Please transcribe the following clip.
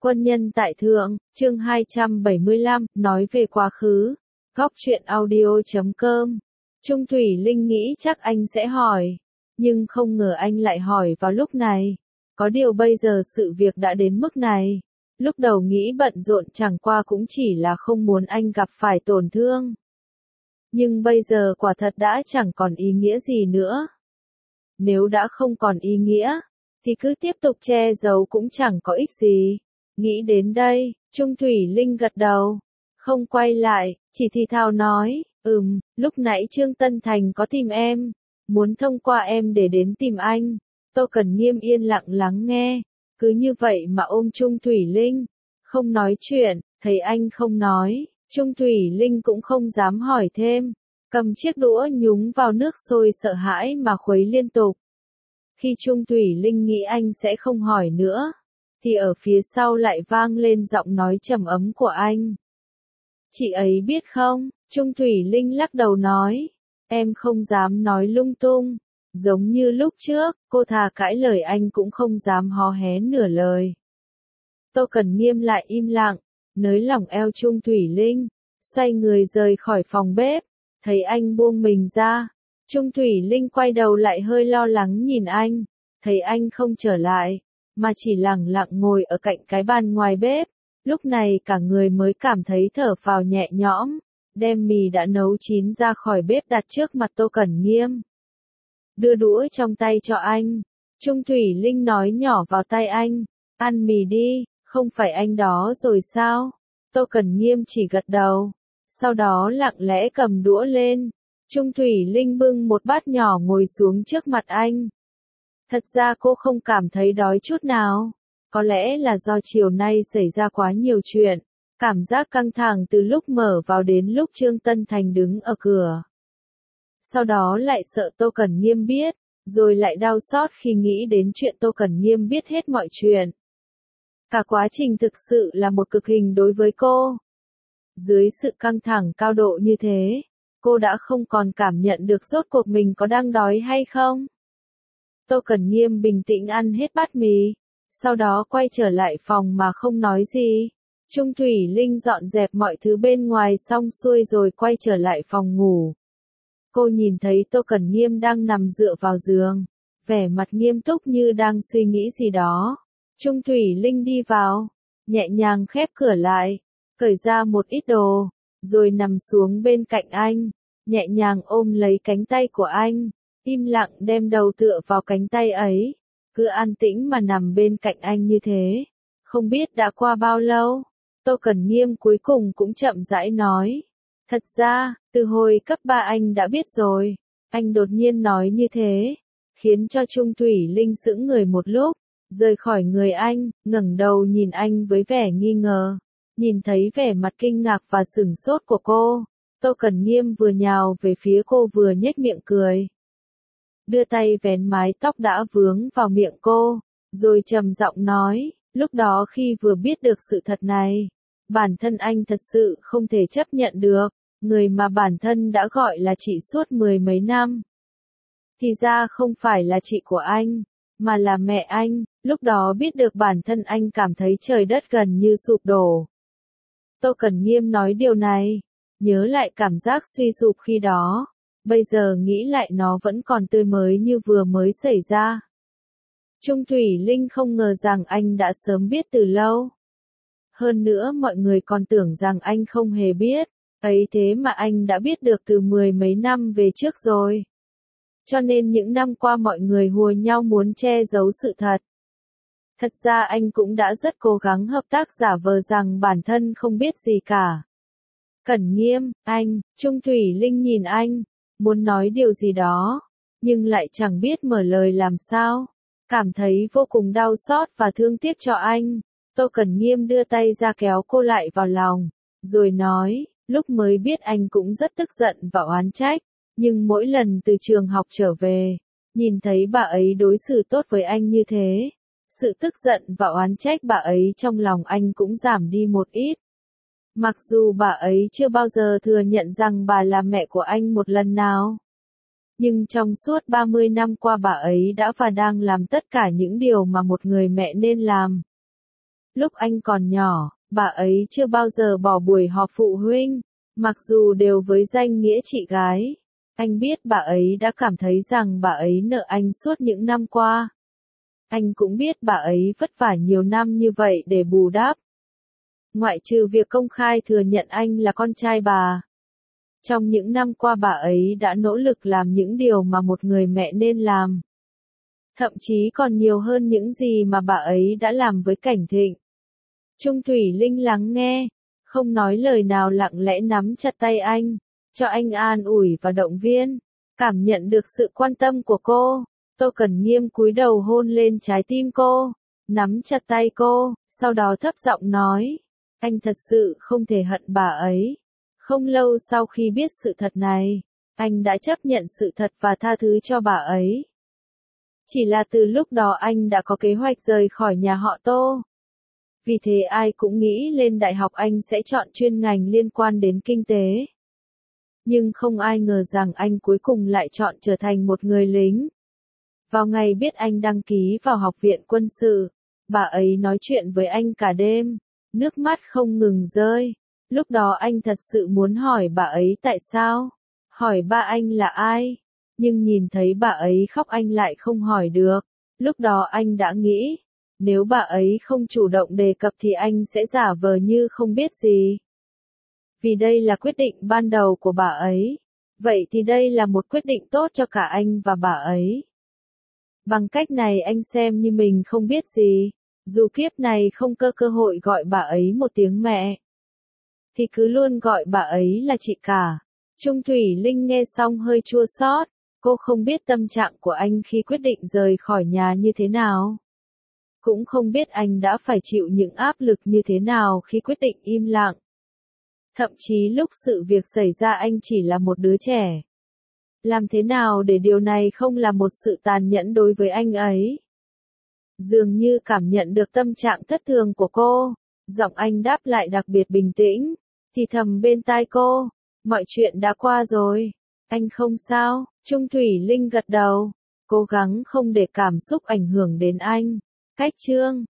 Quân nhân tại thượng, chương 275, nói về quá khứ. Góc truyện audio.com. Trung Thủy Linh nghĩ chắc anh sẽ hỏi, nhưng không ngờ anh lại hỏi vào lúc này. Có điều bây giờ sự việc đã đến mức này. Lúc đầu nghĩ bận rộn chẳng qua cũng chỉ là không muốn anh gặp phải tổn thương. Nhưng bây giờ quả thật đã chẳng còn ý nghĩa gì nữa. Nếu đã không còn ý nghĩa, thì cứ tiếp tục che giấu cũng chẳng có ích gì. Nghĩ đến đây, Trung Thủy Linh gật đầu, không quay lại, chỉ thì thào nói, lúc nãy Trương Tân Thành có tìm em, muốn thông qua em để đến tìm anh. Tô Cẩn Nghiêm yên lặng lắng nghe, cứ như vậy mà ôm Trung Thủy Linh, không nói chuyện, thấy anh không nói, Trung Thủy Linh cũng không dám hỏi thêm, cầm chiếc đũa nhúng vào nước sôi sợ hãi mà khuấy liên tục. Khi Trung Thủy Linh nghĩ anh sẽ không hỏi nữa, thì ở phía sau lại vang lên giọng nói trầm ấm của anh. Chị ấy biết không? Trung Thủy Linh lắc đầu nói, em không dám nói lung tung. Giống như lúc trước, cô thà cãi lời anh cũng không dám hó hé nửa lời. Tô Cẩn Nghiêm lại im lặng, nới lỏng eo Trung Thủy Linh, xoay người rời khỏi phòng bếp, thấy anh buông mình ra. Trung Thủy Linh quay đầu lại hơi lo lắng nhìn anh, thấy anh không trở lại, mà chỉ lẳng lặng ngồi ở cạnh cái bàn ngoài bếp. Lúc này cả người mới cảm thấy thở phào nhẹ nhõm, đem mì đã nấu chín ra khỏi bếp đặt trước mặt Tô Cẩn Nghiêm. Đưa đũa trong tay cho anh, Trung Thủy Linh nói nhỏ vào tai anh, ăn mì đi, không phải anh đó rồi sao? Tô Cẩn Nghiêm chỉ gật đầu, sau đó lặng lẽ cầm đũa lên. Trung Thủy Linh bưng một bát nhỏ ngồi xuống trước mặt anh. Thật ra cô không cảm thấy đói chút nào. Có lẽ là do chiều nay xảy ra quá nhiều chuyện. Cảm giác căng thẳng từ lúc mở vào đến lúc Trương Tân Thành đứng ở cửa. Sau đó lại sợ Tô Cẩn Nghiêm biết, rồi lại đau xót khi nghĩ đến chuyện Tô Cẩn Nghiêm biết hết mọi chuyện. Cả quá trình thực sự là một cực hình đối với cô. Dưới sự căng thẳng cao độ như thế, cô đã không còn cảm nhận được rốt cuộc mình có đang đói hay không. Tô Cẩn Nghiêm bình tĩnh ăn hết bát mì, sau đó quay trở lại phòng mà không nói gì. Trung Thủy Linh dọn dẹp mọi thứ bên ngoài xong xuôi rồi quay trở lại phòng ngủ. Cô nhìn thấy Tô Cẩn Nghiêm đang nằm dựa vào giường, vẻ mặt nghiêm túc như đang suy nghĩ gì đó. Trung Thủy Linh đi vào, nhẹ nhàng khép cửa lại, cởi ra một ít đồ, rồi nằm xuống bên cạnh anh, nhẹ nhàng ôm lấy cánh tay của anh, im lặng đem đầu tựa vào cánh tay ấy, cứ an tĩnh mà nằm bên cạnh anh như thế. Không biết đã qua bao lâu, Tô Cẩn Nghiêm cuối cùng cũng chậm rãi nói. Thật ra, từ hồi cấp 3 anh đã biết rồi. Anh đột nhiên nói như thế, khiến cho Trung Thủy Linh sững người một lúc, rời khỏi người anh, ngẩng đầu nhìn anh với vẻ nghi ngờ. Nhìn thấy vẻ mặt kinh ngạc và sửng sốt của cô, Tô Cẩn Nghiêm vừa nhào về phía cô vừa nhếch miệng cười. Đưa tay vén mái tóc đã vướng vào miệng cô, rồi trầm giọng nói, lúc đó khi vừa biết được sự thật này, bản thân anh thật sự không thể chấp nhận được, người mà bản thân đã gọi là chị suốt 10 mấy năm. Thì ra không phải là chị của anh, mà là mẹ anh. Lúc đó biết được bản thân anh cảm thấy trời đất gần như sụp đổ. Tô Cẩn Nghiêm nói điều này, nhớ lại cảm giác suy sụp khi đó, bây giờ nghĩ lại nó vẫn còn tươi mới như vừa mới xảy ra. Trung Thủy Linh không ngờ rằng anh đã sớm biết từ lâu. Hơn nữa mọi người còn tưởng rằng anh không hề biết, ấy thế mà anh đã biết được từ 10 mấy năm về trước rồi. Cho nên những năm qua mọi người hùa nhau muốn che giấu sự thật. Thật ra anh cũng đã rất cố gắng hợp tác giả vờ rằng bản thân không biết gì cả. Cẩn Nghiêm, anh, Trung Thủy Linh nhìn anh, muốn nói điều gì đó, nhưng lại chẳng biết mở lời làm sao, cảm thấy vô cùng đau xót và thương tiếc cho anh. Tô Cẩn Nghiêm đưa tay ra kéo cô lại vào lòng, rồi nói, lúc mới biết anh cũng rất tức giận và oán trách, nhưng mỗi lần từ trường học trở về, nhìn thấy bà ấy đối xử tốt với anh như thế, sự tức giận và oán trách bà ấy trong lòng anh cũng giảm đi một ít. Mặc dù bà ấy chưa bao giờ thừa nhận rằng bà là mẹ của anh một lần nào, nhưng trong suốt 30 năm qua bà ấy đã và đang làm tất cả những điều mà một người mẹ nên làm. Lúc anh còn nhỏ, bà ấy chưa bao giờ bỏ buổi họp phụ huynh, mặc dù đều với danh nghĩa chị gái. Anh biết bà ấy đã cảm thấy rằng bà ấy nợ anh suốt những năm qua. Anh cũng biết bà ấy vất vả nhiều năm như vậy để bù đắp. Ngoại trừ việc công khai thừa nhận anh là con trai bà. Trong những năm qua bà ấy đã nỗ lực làm những điều mà một người mẹ nên làm. Thậm chí còn nhiều hơn những gì mà bà ấy đã làm với Cảnh Thịnh. Trung Thủy Linh lắng nghe, không nói lời nào, lặng lẽ nắm chặt tay anh, cho anh an ủi và động viên. Cảm nhận được sự quan tâm của cô, Tô Cẩn Nghiêm cúi đầu hôn lên trái tim cô, nắm chặt tay cô, sau đó thấp giọng nói, anh thật sự không thể hận bà ấy. Không lâu sau khi biết sự thật này, anh đã chấp nhận sự thật và tha thứ cho bà ấy. Chỉ là từ lúc đó anh đã có kế hoạch rời khỏi nhà họ Tô. Vì thế ai cũng nghĩ lên đại học anh sẽ chọn chuyên ngành liên quan đến kinh tế. Nhưng không ai ngờ rằng anh cuối cùng lại chọn trở thành một người lính. Vào ngày biết anh đăng ký vào học viện quân sự, bà ấy nói chuyện với anh cả đêm, nước mắt không ngừng rơi. Lúc đó anh thật sự muốn hỏi bà ấy tại sao, hỏi ba anh là ai, nhưng nhìn thấy bà ấy khóc anh lại không hỏi được. Lúc đó anh đã nghĩ, nếu bà ấy không chủ động đề cập thì anh sẽ giả vờ như không biết gì. Vì đây là quyết định ban đầu của bà ấy, vậy thì đây là một quyết định tốt cho cả anh và bà ấy. Bằng cách này anh xem như mình không biết gì, dù kiếp này không có cơ hội gọi bà ấy một tiếng mẹ, thì cứ luôn gọi bà ấy là chị cả. Trung Thủy Linh nghe xong hơi chua xót, cô không biết tâm trạng của anh khi quyết định rời khỏi nhà như thế nào. Cũng không biết anh đã phải chịu những áp lực như thế nào khi quyết định im lặng. Thậm chí lúc sự việc xảy ra anh chỉ là một đứa trẻ. Làm thế nào để điều này không là một sự tàn nhẫn đối với anh ấy? Dường như cảm nhận được tâm trạng thất thường của cô, giọng anh đáp lại đặc biệt bình tĩnh, thì thầm bên tai cô, mọi chuyện đã qua rồi, anh không sao. Trung Thủy Linh gật đầu, cố gắng không để cảm xúc ảnh hưởng đến anh. Cách chương